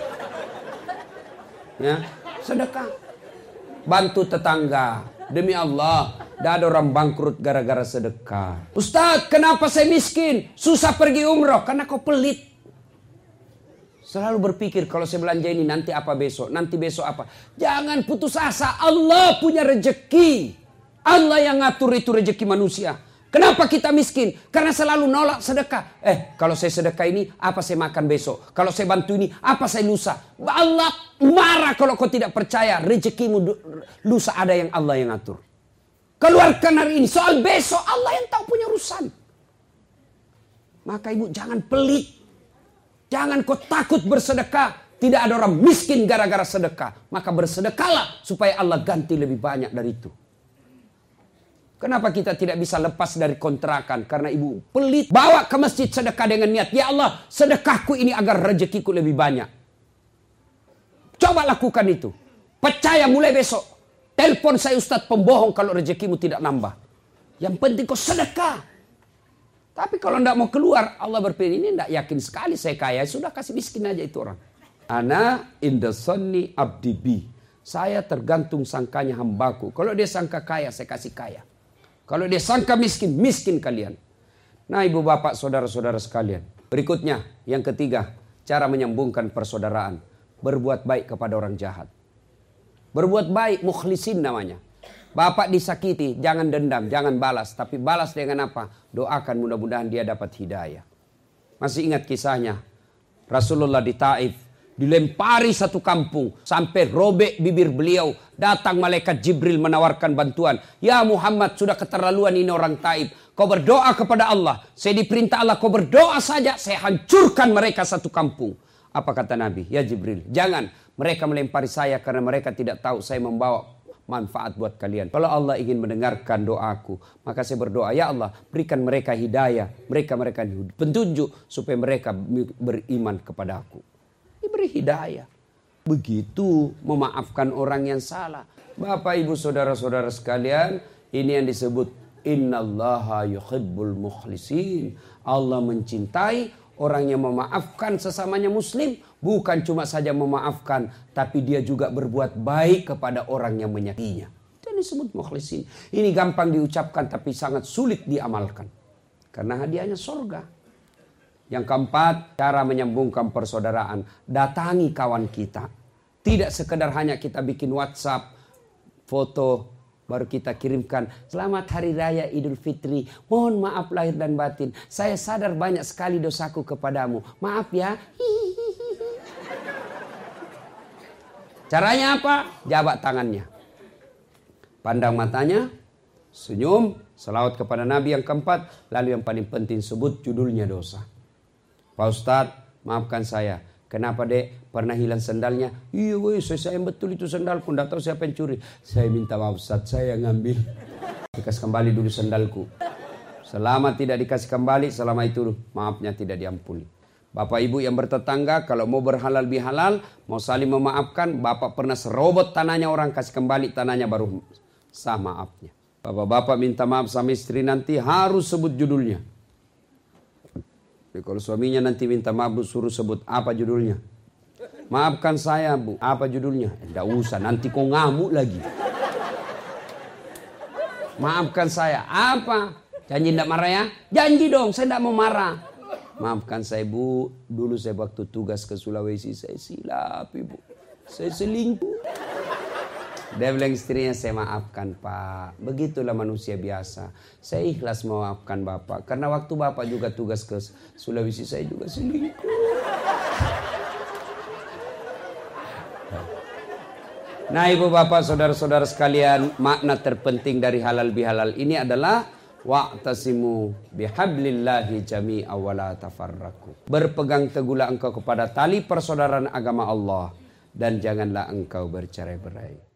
Ya, sedekah. Bantu tetangga. Demi Allah, tidak ada orang bangkrut gara-gara sedekah. Ustaz, kenapa saya miskin? Susah pergi umroh. Karena kau pelit. Selalu berpikir kalau saya belanja ini nanti apa besok, nanti besok apa. Jangan putus asa. Allah punya rezeki. Allah yang ngatur itu rezeki manusia. Kenapa kita miskin? Karena selalu nolak sedekah. Eh, kalau saya sedekah ini, apa saya makan besok? Kalau saya bantu ini, apa saya lusa? Allah marah kalau kau tidak percaya. Rezekimu lusa ada yang Allah yang atur. Keluarkan hari ini. Soal besok, Allah yang tahu punya urusan. Maka ibu jangan pelit. Jangan kau takut bersedekah. Tidak ada orang miskin gara-gara sedekah. Maka bersedekahlah supaya Allah ganti lebih banyak dari itu. Kenapa kita tidak bisa lepas dari kontrakan? Karena ibu pelit. Bawa ke masjid sedekah dengan niat. Ya Allah, sedekahku ini agar rezekiku lebih banyak. Coba lakukan itu. Percaya mulai besok. Telepon saya Ustadz pembohong kalau rezekimu tidak nambah. Yang penting kau sedekah. Tapi kalau tidak mau keluar, Allah berpikir ini tidak yakin sekali saya kaya. Sudah kasih miskin aja itu orang. Ana inda sonni abdi bi. Saya tergantung sangkanya hambaku. Kalau dia sangka kaya, saya kasih kaya. Kalau dia sangka miskin, miskin kalian. Nah ibu bapak saudara-saudara sekalian. Berikutnya yang ketiga. Cara menyambungkan persaudaraan. Berbuat baik kepada orang jahat. Berbuat baik mukhlisin namanya. Bapak disakiti, jangan dendam, jangan balas. Tapi balas dengan apa? Doakan mudah-mudahan dia dapat hidayah. Masih ingat kisahnya? Rasulullah di Taif. Dilempari satu kampung sampai robek bibir beliau. Datang malaikat Jibril menawarkan bantuan. Ya Muhammad, sudah keterlaluan ini orang Taif. Kau berdoa kepada Allah. Saya diperintah Allah, kau berdoa saja, saya hancurkan mereka satu kampung. Apa kata Nabi? Ya Jibril, jangan. Mereka melempari saya karena mereka tidak tahu saya membawa manfaat buat kalian. Kalau Allah ingin mendengarkan doaku, maka saya berdoa, ya Allah, berikan mereka hidayah, mereka mereka petunjuk supaya mereka beriman kepada aku. Diberi hidayah. Begitu memaafkan orang yang salah. Bapak, Ibu, saudara-saudara sekalian, ini yang disebut innallaha yuhibbul mukhlisin. Allah mencintai orang yang memaafkan sesamanya muslim. Bukan cuma saja memaafkan, tapi dia juga berbuat baik kepada orang yang menyakitinya. Itu disebut mukhlisin. Ini gampang diucapkan tapi sangat sulit diamalkan. Karena hadiahnya surga. Yang keempat, cara menyambungkan persaudaraan. Datangi kawan kita. Tidak sekedar hanya kita bikin WhatsApp, foto, baru kita kirimkan. Selamat Hari Raya Idul Fitri. Mohon maaf lahir dan batin. Saya sadar banyak sekali dosaku kepadamu. Maaf ya. Hihihi. Caranya apa? Jabat tangannya. Pandang matanya. Senyum. Selawat kepada Nabi yang keempat. Lalu yang paling penting sebut judulnya dosa. Pak Ustadz, maafkan saya. Kenapa dek? Pernah hilang sendalnya? Iya weh, saya sayang betul itu sendalku. Tidak tahu siapa yang curi. Saya minta maaf Ustadz, saya ngambil. Dikasih kembali dulu sendalku. Selama tidak dikasih kembali, selama itu maafnya tidak diampuni. Bapak Ibu yang bertetangga, kalau mau berhalal bihalal, mau saling memaafkan, Bapak pernah serobot tanahnya orang, kasih kembali tanahnya baru sah maafnya. Bapak-bapak minta maaf sama istri nanti harus sebut judulnya. Jadi kalau suaminya nanti minta maaf, suruh sebut apa judulnya. Maafkan saya Bu, apa judulnya? Tidak usah, nanti kau ngamuk lagi. Maafkan saya, apa? Janji tidak marah ya? Janji dong, saya tidak mau marah. Maafkan saya Bu, dulu saya waktu tugas ke Sulawesi, saya silap Ibu. Saya selingkuh. Dia bilang istrinya, saya maafkan Pak. Begitulah manusia biasa. Saya ikhlas memaafkan Bapak. Karena waktu Bapak juga tugas ke Sulawesi, saya juga selingkuh. Nah Ibu Bapak, saudara-saudara sekalian, makna terpenting dari halal bihalal ini adalah wa'tasimu bihablillahi jami'a wa la tafarraqu. Berpegang teguhlah engkau kepada tali persaudaraan agama Allah dan janganlah engkau bercerai-berai.